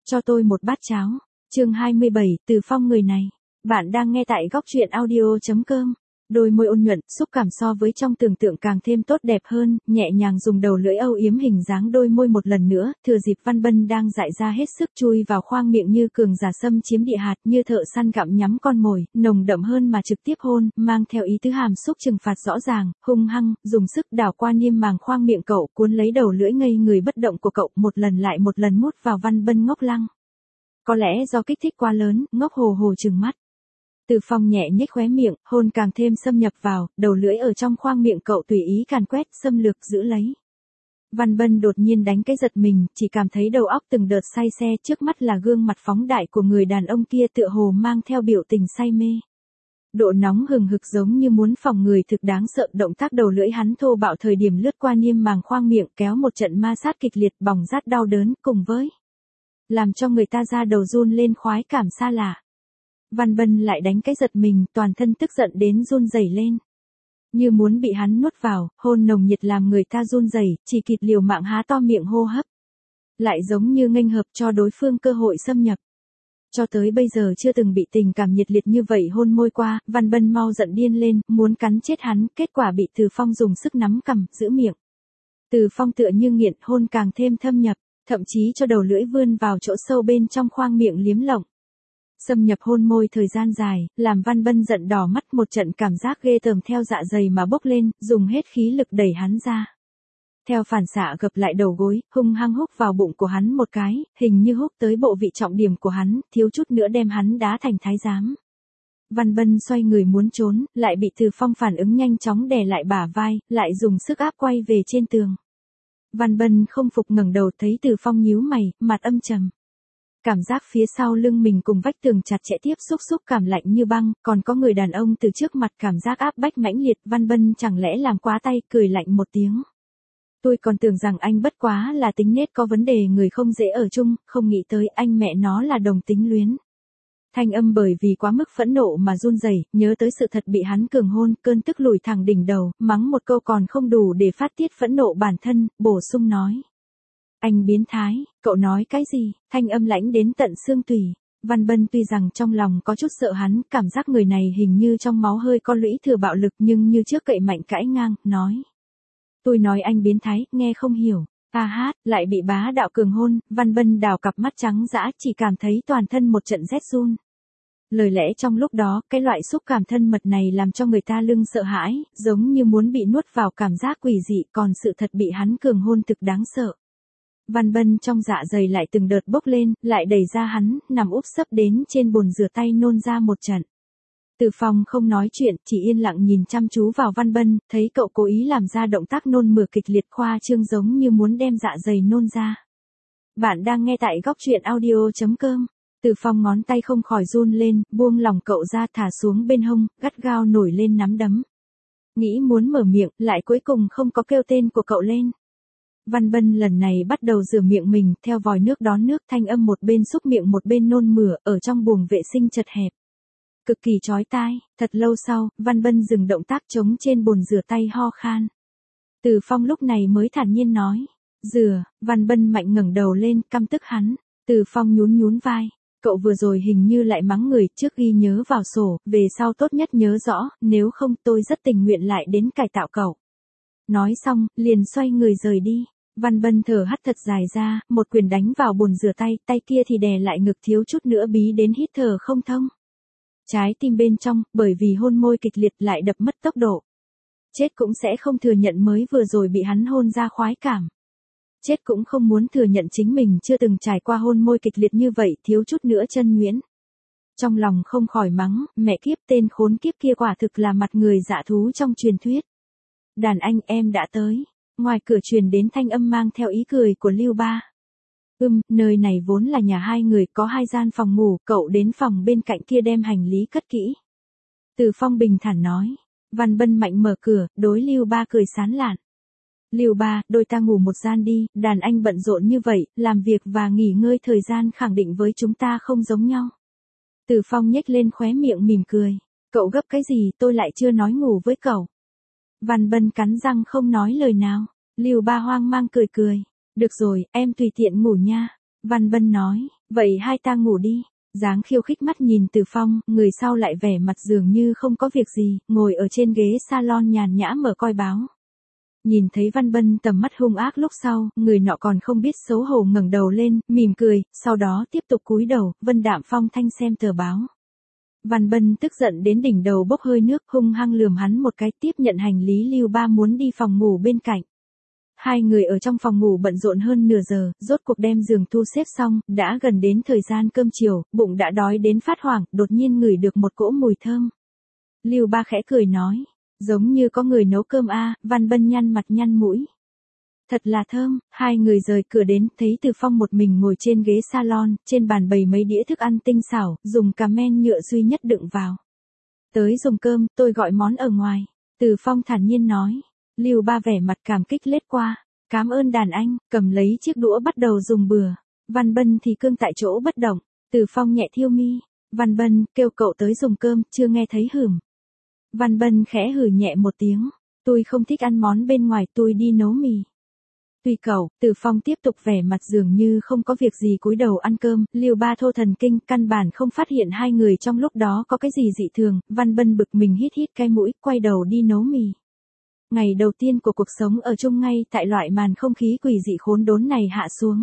Cho tôi một bát cháo. Chương 27, Từ Phong người này. Bạn đang nghe tại góc truyện audio.com. Đôi môi ôn nhuận, xúc cảm so với trong tưởng tượng càng thêm tốt đẹp hơn, nhẹ nhàng dùng đầu lưỡi âu yếm hình dáng đôi môi một lần nữa, thừa dịp Văn Bân đang dại ra hết sức chui vào khoang miệng như cường giả xâm chiếm địa hạt, như thợ săn gặm nhắm con mồi, nồng đậm hơn mà trực tiếp hôn, mang theo ý tứ hàm xúc trừng phạt rõ ràng, hung hăng, dùng sức đảo qua niêm màng khoang miệng cậu, cuốn lấy đầu lưỡi ngây người bất động của cậu, một lần lại một lần mút vào Văn Bân ngốc lăng. Có lẽ do kích thích quá lớn, ngốc hồ hồ trừng mắt. Từ Phong nhẹ nhếch khóe miệng, hôn càng thêm xâm nhập vào, đầu lưỡi ở trong khoang miệng cậu tùy ý càn quét, xâm lược, giữ lấy. Văn Bân đột nhiên đánh cái giật mình, chỉ cảm thấy đầu óc từng đợt say xe, trước mắt là gương mặt phóng đại của người đàn ông kia tựa hồ mang theo biểu tình say mê. Độ nóng hừng hực giống như muốn phòng người thực đáng sợ, động tác đầu lưỡi hắn thô bạo thời điểm lướt qua niêm màng khoang miệng kéo một trận ma sát kịch liệt, bỏng rát đau đớn, cùng với làm cho người ta da đầu run lên khoái cảm xa lạ. Văn Bân lại đánh cái giật mình, toàn thân tức giận đến run rẩy lên. Như muốn bị hắn nuốt vào, hôn nồng nhiệt làm người ta run rẩy, chỉ kịp liều mạng há to miệng hô hấp. Lại giống như nghênh hợp cho đối phương cơ hội xâm nhập. Cho tới bây giờ chưa từng bị tình cảm nhiệt liệt như vậy hôn môi qua, Văn Bân mau giận điên lên, muốn cắn chết hắn, kết quả bị Từ Phong dùng sức nắm cằm, giữ miệng. Từ Phong tựa như nghiện, hôn càng thêm thâm nhập, thậm chí cho đầu lưỡi vươn vào chỗ sâu bên trong khoang miệng liếm lộng. Xâm nhập hôn môi thời gian dài, làm Văn Bân giận đỏ mắt, một trận cảm giác ghê tởm theo dạ dày mà bốc lên, dùng hết khí lực đẩy hắn ra. Theo phản xạ gập lại đầu gối, hung hăng húc vào bụng của hắn một cái, hình như húc tới bộ vị trọng điểm của hắn, thiếu chút nữa đem hắn đá thành thái giám. Văn Bân xoay người muốn trốn, lại bị Từ Phong phản ứng nhanh chóng đè lại bả vai, lại dùng sức áp quay về trên tường. Văn Bân không phục ngẩng đầu thấy Từ Phong nhíu mày, mặt âm trầm. Cảm giác phía sau lưng mình cùng vách tường chặt chẽ tiếp xúc cảm lạnh như băng, còn có người đàn ông từ trước mặt, cảm giác áp bách mãnh liệt. Văn Bân chẳng lẽ làm quá tay, cười lạnh một tiếng. Tôi còn tưởng rằng anh bất quá là tính nết có vấn đề, người không dễ ở chung, không nghĩ tới anh mẹ nó là đồng tính luyến. Thanh âm bởi vì quá mức phẫn nộ mà run rẩy, nhớ tới sự thật bị hắn cường hôn, cơn tức lùi thẳng đỉnh đầu, mắng một câu còn không đủ để phát tiết phẫn nộ bản thân, bổ sung nói. Anh biến thái, cậu nói cái gì? Thanh âm lãnh đến tận xương tủy. Văn Bân tuy rằng trong lòng có chút sợ hắn, cảm giác người này hình như trong máu hơi có lũy thừa bạo lực, nhưng như trước cậy mạnh cãi ngang, nói. Tôi nói anh biến thái, nghe không hiểu. A hát, lại bị bá đạo cường hôn, Văn Bân đào cặp mắt trắng dã, chỉ cảm thấy toàn thân một trận rét run. Lời lẽ trong lúc đó, cái loại xúc cảm thân mật này làm cho người ta lưng sợ hãi, giống như muốn bị nuốt vào, cảm giác quỷ dị, còn sự thật bị hắn cường hôn thực đáng sợ. Văn Bân trong dạ dày lại từng đợt bốc lên, lại đẩy ra hắn, nằm úp sấp đến trên bồn rửa tay nôn ra một trận. Từ Phong không nói chuyện, chỉ yên lặng nhìn chăm chú vào Văn Bân, thấy cậu cố ý làm ra động tác nôn mửa kịch liệt, khoa trương giống như muốn đem dạ dày nôn ra. Bạn đang nghe tại góc truyện audio.com. Từ Phong ngón tay không khỏi run lên, buông lỏng cậu ra, thả xuống bên hông, gắt gao nổi lên nắm đấm. Nghĩ muốn mở miệng, lại cuối cùng không có kêu tên của cậu lên. Văn Bân lần này bắt đầu rửa miệng mình, theo vòi nước đón nước, thanh âm một bên xúc miệng một bên nôn mửa, ở trong buồng vệ sinh chật hẹp. Cực kỳ chói tai, thật lâu sau, Văn Bân dừng động tác chống trên bồn rửa tay ho khan. Từ Phong lúc này mới thản nhiên nói. Rửa, Văn Bân mạnh ngẩng đầu lên, căm tức hắn. Từ Phong nhún vai. Cậu vừa rồi hình như lại mắng người, trước ghi nhớ vào sổ, về sau tốt nhất nhớ rõ, nếu không tôi rất tình nguyện lại đến cải tạo cậu. Nói xong, liền xoay người rời đi. Văn Bân thở hắt thật dài ra, một quyền đánh vào bồn rửa tay, tay kia thì đè lại ngực, thiếu chút nữa bí đến hít thở không thông. Trái tim bên trong, bởi vì hôn môi kịch liệt lại đập mất tốc độ. Chết cũng sẽ không thừa nhận mới vừa rồi bị hắn hôn ra khoái cảm. Chết cũng không muốn thừa nhận chính mình chưa từng trải qua hôn môi kịch liệt như vậy, thiếu chút nữa chân nhuyễn. Trong lòng không khỏi mắng, mẹ kiếp, tên khốn kiếp kia quả thực là mặt người dạ thú trong truyền thuyết. Đàn anh, em đã tới. Ngoài cửa truyền đến thanh âm mang theo ý cười của Lưu Ba. Nơi này vốn là nhà hai người, có 2 gian phòng ngủ, cậu đến phòng bên cạnh kia đem hành lý cất kỹ. Từ Phong bình thản nói. Văn Bân mạnh mở cửa, đối Lưu Ba cười sán lạn. Lưu Ba, đôi ta ngủ một gian đi, đàn anh bận rộn như vậy, làm việc và nghỉ ngơi thời gian khẳng định với chúng ta không giống nhau. Từ Phong nhếch lên khóe miệng mỉm cười. Cậu gấp cái gì, tôi lại chưa nói ngủ với cậu. Văn Bân cắn răng không nói lời nào. Lưu Ba hoang mang cười. Được rồi, em tùy tiện ngủ nha. Văn Bân nói. Vậy hai ta ngủ đi. Dáng khiêu khích mắt nhìn Từ Phong, người sau lại vẻ mặt dường như không có việc gì, ngồi ở trên ghế salon nhàn nhã mở coi báo. Nhìn thấy Văn Bân tầm mắt hung ác lúc sau, người nọ còn không biết xấu hổ ngẩng đầu lên, mỉm cười, sau đó tiếp tục cúi đầu, vân đạm phong thanh xem tờ báo. Văn Bân tức giận đến đỉnh đầu bốc hơi nước, hung hăng lườm hắn một cái, tiếp nhận hành lý Lưu Ba muốn đi phòng ngủ bên cạnh. Hai người ở trong phòng ngủ bận rộn hơn nửa giờ, rốt cuộc đem giường thu xếp xong, đã gần đến thời gian cơm chiều, bụng đã đói đến phát hoảng, đột nhiên ngửi được một cỗ mùi thơm. Lưu Ba khẽ cười nói, giống như có người nấu cơm a. Văn Bân nhăn mặt nhăn mũi. Thật là thơm. Hai người rời cửa đến, thấy Từ Phong một mình ngồi trên ghế salon, trên bàn bày mấy đĩa thức ăn tinh xảo, dùng cà men nhựa duy nhất đựng vào. Tới dùng cơm, tôi gọi món ở ngoài. Từ Phong thản nhiên nói. Lưu Ba vẻ mặt cảm kích lết qua. Cảm ơn đàn anh, cầm lấy chiếc đũa bắt đầu dùng bừa. Văn Bân thì cương tại chỗ bất động. Từ Phong nhẹ thiêu mi. Văn Bân, kêu cậu tới dùng cơm, chưa nghe thấy hửm. Văn Bân khẽ hử nhẹ một tiếng. Tôi không thích ăn món bên ngoài, tôi đi nấu mì. Tùy cậu. Từ Phong tiếp tục vẻ mặt dường như không có việc gì cúi đầu ăn cơm, Lưu Ba thô thần kinh, căn bản không phát hiện hai người trong lúc đó có cái gì dị thường, Văn Bân bực mình hít hít cái mũi, quay đầu đi nấu mì. Ngày đầu tiên của cuộc sống ở chung ngay tại loại màn không khí quỷ dị khốn đốn này hạ xuống.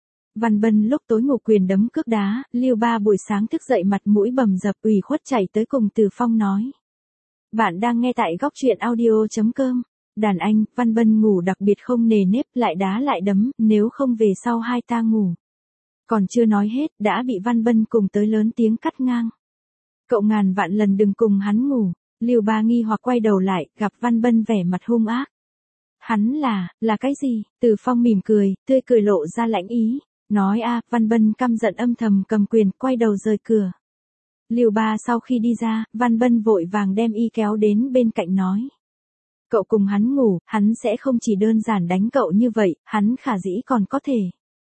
Văn Bân lúc tối ngủ quyền đấm cước đá, Lưu Ba buổi sáng thức dậy mặt mũi bầm dập ủy khuất chảy tới cùng Từ Phong nói. Bạn đang nghe tại góc truyện audio.com. Đàn anh, Văn Bân ngủ đặc biệt không nề nếp, lại đá lại đấm, nếu không về sau hai ta ngủ. Còn chưa nói hết, đã bị Văn Bân cùng tới lớn tiếng cắt ngang. Cậu ngàn vạn lần đừng cùng hắn ngủ. Lưu Ba nghi hoặc quay đầu lại, gặp Văn Bân vẻ mặt hung ác. Hắn là cái gì? Từ Phong mỉm cười, tươi cười lộ ra lãnh ý. Nói a. Văn Bân căm giận âm thầm cầm quyền, quay đầu rời cửa. Lưu Ba sau khi đi ra, Văn Bân vội vàng đem y kéo đến bên cạnh nói. Cậu cùng hắn ngủ, hắn sẽ không chỉ đơn giản đánh cậu như vậy, hắn khả dĩ còn có thể.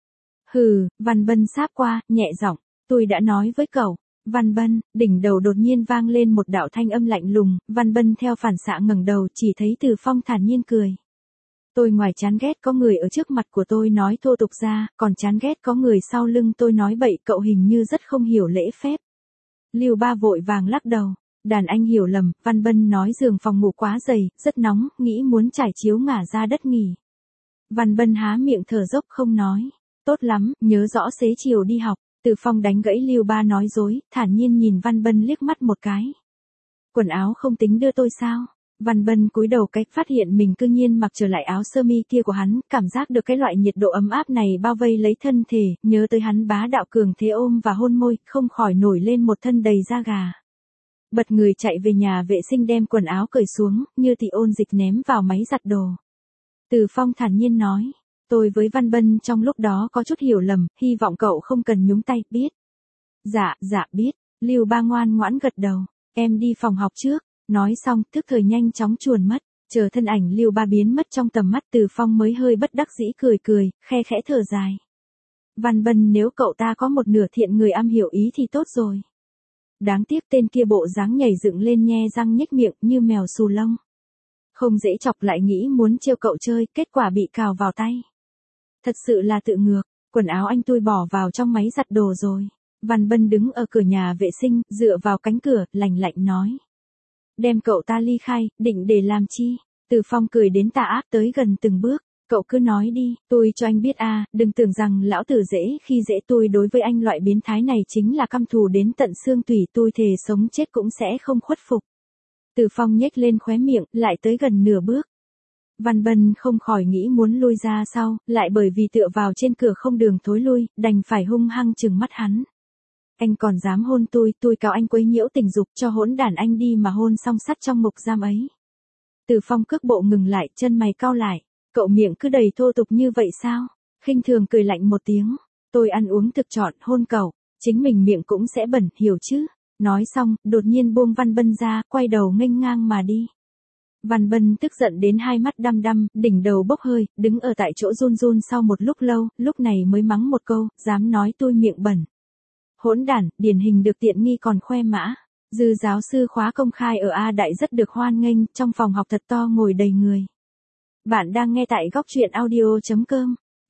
Hừ, Văn Bân sáp qua, nhẹ giọng, tôi đã nói với cậu. Văn Bân, đỉnh đầu đột nhiên vang lên một đạo thanh âm lạnh lùng, Văn Bân theo phản xạ ngẩng đầu chỉ thấy Từ Phong thản nhiên cười. Tôi ngoài chán ghét có người ở trước mặt của tôi nói thô tục ra, còn chán ghét có người sau lưng tôi nói bậy, cậu hình như rất không hiểu lễ phép. Lưu Ba vội vàng lắc đầu. Đàn anh hiểu lầm, Văn Bân nói giường phòng ngủ quá dày, rất nóng, nghĩ muốn trải chiếu ngả ra đất nghỉ. Văn Bân há miệng thở dốc không nói. Tốt lắm, nhớ rõ xế chiều đi học. Từ Phong đánh gãy Lưu Ba nói dối, thản nhiên nhìn Văn Bân liếc mắt một cái. Quần áo không tính đưa tôi sao? Văn Bân cúi đầu cách phát hiện mình cư nhiên mặc trở lại áo sơ mi kia của hắn, cảm giác được cái loại nhiệt độ ấm áp này bao vây lấy thân thể, nhớ tới hắn bá đạo cường thế ôm và hôn môi, không khỏi nổi lên một thân đầy da gà. Bật người chạy về nhà vệ sinh đem quần áo cởi xuống, như thì ôn dịch ném vào máy giặt đồ. Từ Phong thản nhiên nói, tôi với Văn Bân trong lúc đó có chút hiểu lầm, hy vọng cậu không cần nhúng tay, biết. Dạ biết, Lưu Ba ngoan ngoãn gật đầu, em đi phòng học trước, nói xong, tức thời nhanh chóng chuồn mất, chờ thân ảnh Lưu Ba biến mất trong tầm mắt Từ Phong mới hơi bất đắc dĩ cười, khe khẽ thở dài. Văn Bân nếu cậu ta có một nửa thiện người am hiểu ý thì tốt rồi. Đáng tiếc tên kia bộ dáng nhảy dựng lên nhe răng nhếch miệng như mèo xù lông. Không dễ chọc lại nghĩ muốn trêu cậu chơi, kết quả bị cào vào tay. Thật sự là tự ngược, quần áo anh tôi bỏ vào trong máy giặt đồ rồi. Văn Bân đứng ở cửa nhà vệ sinh, dựa vào cánh cửa, lạnh lạnh nói. Đem cậu ta ly khai, định để làm chi? Từ Phong cười đến tà ác tới gần từng bước. Cậu cứ nói đi, tôi cho anh biết đừng tưởng rằng lão tử dễ khi dễ, tôi đối với anh loại biến thái này chính là căm thù đến tận xương tủy, tôi thề sống chết cũng sẽ không khuất phục. Từ Phong nhếch lên khóe miệng, lại tới gần nửa bước. Văn Bân không khỏi nghĩ muốn lui ra sau, lại bởi vì tựa vào trên cửa không đường thối lui, đành phải hung hăng trừng mắt hắn. Anh còn dám hôn tôi cáo anh quấy nhiễu tình dục, cho hỗn đản anh đi mà hôn song sắt trong ngục giam ấy. Từ Phong cước bộ ngừng lại, chân mày cau lại. Cậu miệng cứ đầy thô tục như vậy sao? Khinh thường cười lạnh một tiếng. Tôi ăn uống thực chọn, hôn cậu, chính mình miệng cũng sẽ bẩn, hiểu chứ? Nói xong, đột nhiên buông Văn Bân ra, quay đầu nghênh ngang mà đi. Văn Bân tức giận đến hai mắt đăm đăm, đỉnh đầu bốc hơi, đứng ở tại chỗ run run sau một lúc lâu, lúc này mới mắng một câu, dám nói tôi miệng bẩn. Hỗn đản, điển hình được tiện nghi còn khoe mã. Dư giáo sư khóa công khai ở A Đại rất được hoan nghênh, trong phòng học thật to ngồi đầy người. Bạn đang nghe tại góc truyện audio.com.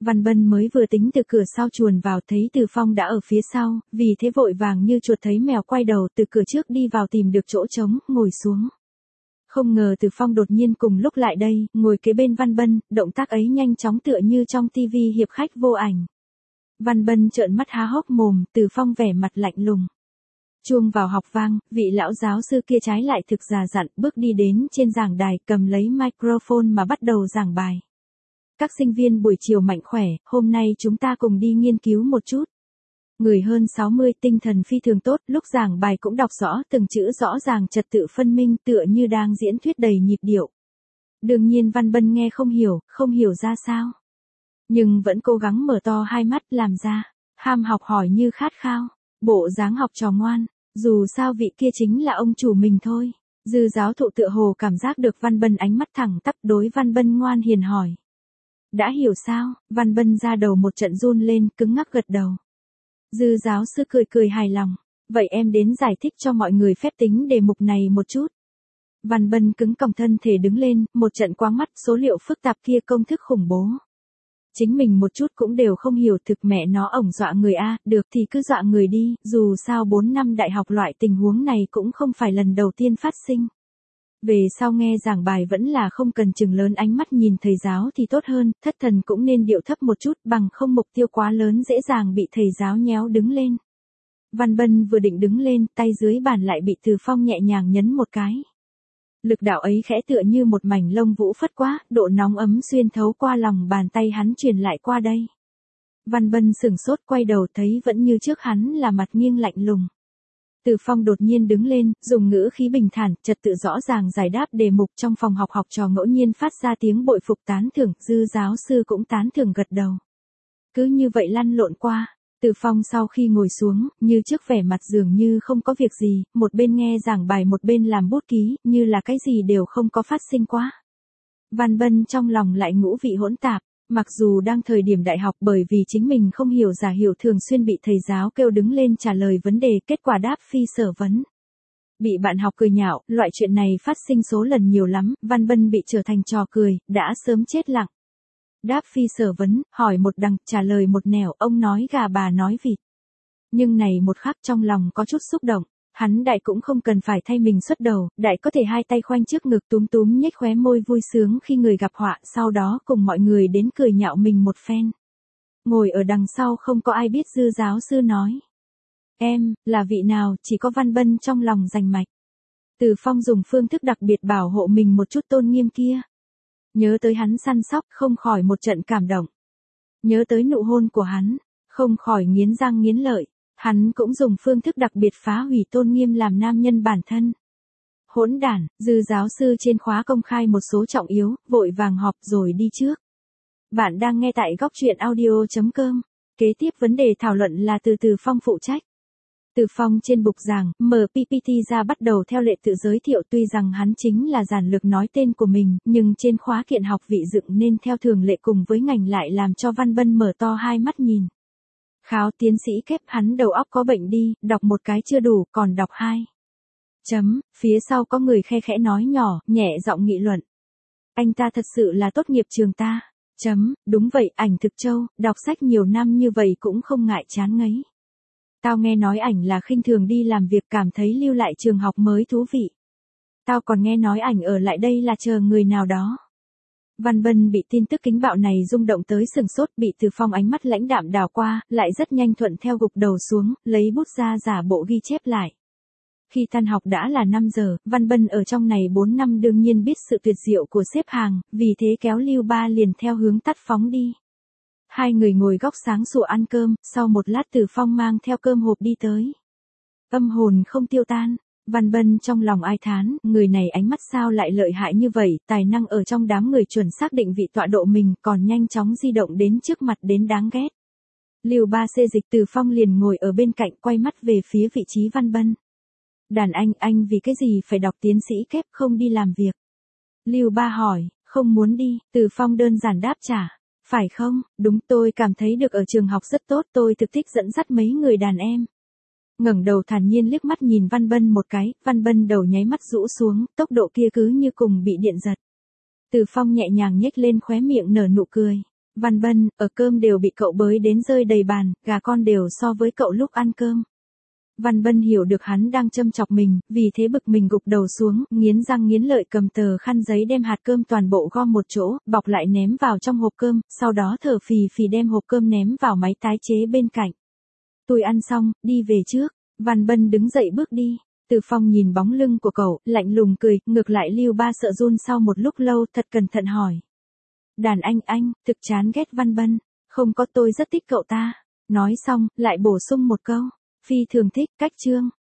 Văn Bân mới vừa tính từ cửa sau chuồn vào thấy Từ Phong đã ở phía sau, vì thế vội vàng như chuột thấy mèo quay đầu từ cửa trước đi vào tìm được chỗ trống, ngồi xuống. Không ngờ Từ Phong đột nhiên cùng lúc lại đây, ngồi kế bên Văn Bân, động tác ấy nhanh chóng tựa như trong tivi hiệp khách vô ảnh. Văn Bân trợn mắt há hốc mồm, Từ Phong vẻ mặt lạnh lùng. Chuông vào học vang, vị lão giáo sư kia trái lại thực già dặn, bước đi đến trên giảng đài, cầm lấy microphone mà bắt đầu giảng bài. Các sinh viên buổi chiều mạnh khỏe, hôm nay chúng ta cùng đi nghiên cứu một chút. Người hơn 60, tinh thần phi thường tốt, lúc giảng bài cũng đọc rõ từng chữ rõ ràng, trật tự phân minh, tựa như đang diễn thuyết đầy nhịp điệu. Đương nhiên Văn Bân nghe không hiểu ra sao. Nhưng vẫn cố gắng mở to hai mắt làm ra, ham học hỏi như khát khao, bộ dáng học trò ngoan, dù sao vị kia chính là ông chủ mình thôi. Dư giáo thụ tựa hồ cảm giác được Văn Bân ánh mắt thẳng tắp, đối Văn Bân ngoan hiền hỏi. Đã hiểu sao? Văn Bân ra đầu một trận run lên, cứng ngắc gật đầu. Dư giáo sư cười hài lòng. Vậy em đến giải thích cho mọi người phép tính đề mục này một chút. Văn Bân cứng còng thân thể đứng lên, một trận quáng mắt, số liệu phức tạp kia công thức khủng bố. Chính mình một chút cũng đều không hiểu, thực mẹ nó ổng dọa người a, được thì cứ dọa người đi, dù sao 4 năm đại học loại tình huống này cũng không phải lần đầu tiên phát sinh. Về sau nghe giảng bài vẫn là không cần chừng lớn ánh mắt nhìn thầy giáo thì tốt hơn, thất thần cũng nên điệu thấp một chút, bằng không mục tiêu quá lớn dễ dàng bị thầy giáo nhéo đứng lên. Văn Bân vừa định đứng lên, tay dưới bàn lại bị Từ Phong nhẹ nhàng nhấn một cái. Lực đạo ấy khẽ tựa như một mảnh lông vũ phất quá, độ nóng ấm xuyên thấu qua lòng bàn tay hắn truyền lại qua đây. Văn Bân sửng sốt quay đầu thấy vẫn như trước hắn là mặt nghiêng lạnh lùng. Từ Phong đột nhiên đứng lên, dùng ngữ khí bình thản, trật tự rõ ràng giải đáp đề mục trong phòng học, học trò ngẫu nhiên phát ra tiếng bội phục tán thưởng, Dư giáo sư cũng tán thưởng gật đầu. Cứ như vậy lăn lộn qua, Từ Phong sau khi ngồi xuống, như trước vẻ mặt dường như không có việc gì, một bên nghe giảng bài một bên làm bút ký, như là cái gì đều không có phát sinh quá. Văn Bân trong lòng lại ngũ vị hỗn tạp. Mặc dù đang thời điểm đại học bởi vì chính mình không hiểu giả hiểu thường xuyên bị thầy giáo kêu đứng lên trả lời vấn đề, kết quả đáp phi sở vấn. Bị bạn học cười nhạo, loại chuyện này phát sinh số lần nhiều lắm, Văn Bân bị trở thành trò cười, đã sớm chết lặng. Đáp phi sở vấn, hỏi một đằng, trả lời một nẻo, ông nói gà bà nói vịt. Nhưng này một khắc trong lòng có chút xúc động. Hắn đại cũng không cần phải thay mình xuất đầu, đại có thể hai tay khoanh trước ngực túm túm nhếch khóe môi vui sướng khi người gặp họa, sau đó cùng mọi người đến cười nhạo mình một phen. Ngồi ở đằng sau không có ai biết Dư giáo sư nói. Em, là vị nào, chỉ có Văn Bân trong lòng rành mạch. Từ Phong dùng phương thức đặc biệt bảo hộ mình một chút tôn nghiêm kia. Nhớ tới hắn săn sóc, không khỏi một trận cảm động. Nhớ tới nụ hôn của hắn, không khỏi nghiến răng nghiến lợi. Hắn cũng dùng phương thức đặc biệt phá hủy tôn nghiêm làm nam nhân bản thân. Hỗn đản, Dư giáo sư trên khóa công khai một số trọng yếu, vội vàng họp rồi đi trước. Bạn đang nghe tại góc truyện audio.com. Kế tiếp vấn đề thảo luận là Từ Phong phụ trách. Từ Phong trên bục giảng, mở PPT ra bắt đầu theo lệ tự giới thiệu, tuy rằng hắn chính là giản lược nói tên của mình, nhưng trên khóa kiện học vị dựng nên theo thường lệ cùng với ngành lại làm cho Văn Bân mở to hai mắt nhìn. Kháo tiến sĩ kép, hắn đầu óc có bệnh đi, đọc một cái chưa đủ, còn đọc hai. Phía sau có người khe khẽ nói nhỏ, nhẹ giọng nghị luận. Anh ta thật sự là tốt nghiệp trường ta. Đúng vậy, ảnh thực châu, đọc sách nhiều năm như vậy cũng không ngại chán ngấy. Tao nghe nói ảnh là khinh thường đi làm việc, cảm thấy lưu lại trường học mới thú vị. Tao còn nghe nói ảnh ở lại đây là chờ người nào đó. Văn Bân bị tin tức kính bạo này rung động tới sừng sốt, bị Từ Phong ánh mắt lãnh đạm đảo qua, lại rất nhanh thuận theo gục đầu xuống, lấy bút ra giả bộ ghi chép lại. Khi tan học đã là 5 giờ, Văn Bân ở trong này 4 năm đương nhiên biết sự tuyệt diệu của xếp hàng, vì thế kéo Lưu Ba liền theo hướng tắt phóng đi. Hai người ngồi góc sáng sủa ăn cơm, sau một lát Từ Phong mang theo cơm hộp đi tới. Âm hồn không tiêu tan. Văn Bân trong lòng ai thán, người này ánh mắt sao lại lợi hại như vậy, tài năng ở trong đám người chuẩn xác định vị tọa độ mình, còn nhanh chóng di động đến trước mặt đến đáng ghét. Lưu Ba xê dịch, Từ Phong liền ngồi ở bên cạnh quay mắt về phía vị trí Văn Bân. Đàn anh vì cái gì phải đọc tiến sĩ kép không đi làm việc? Lưu Ba hỏi, không muốn đi, Từ Phong đơn giản đáp trả. Phải không, đúng, tôi cảm thấy được ở trường học rất tốt, tôi thực thích dẫn dắt mấy người đàn em. Ngẩng đầu thản nhiên liếc mắt nhìn Văn Bân một cái, Văn Bân đầu nháy mắt rũ xuống, tốc độ kia cứ như cùng bị điện giật. Từ Phong nhẹ nhàng nhếch lên khóe miệng nở nụ cười. Văn Bân, ở cơm đều bị cậu bới đến rơi đầy bàn, gà con đều so với cậu lúc ăn cơm. Văn Bân hiểu được hắn đang châm chọc mình, vì thế bực mình gục đầu xuống, nghiến răng nghiến lợi cầm tờ khăn giấy đem hạt cơm toàn bộ gom một chỗ, bọc lại ném vào trong hộp cơm, sau đó thở phì phì đem hộp cơm ném vào máy tái chế bên cạnh. Tôi ăn xong, đi về trước. Văn Bân đứng dậy bước đi. Từ Phong nhìn bóng lưng của cậu, lạnh lùng cười, ngược lại Lưu Ba sợ run sau một lúc lâu thật cẩn thận hỏi. Đàn anh, thực chán ghét Văn Bân. Không có, tôi rất thích cậu ta. Nói xong, lại bổ sung một câu. Phi thường thích, cách chương.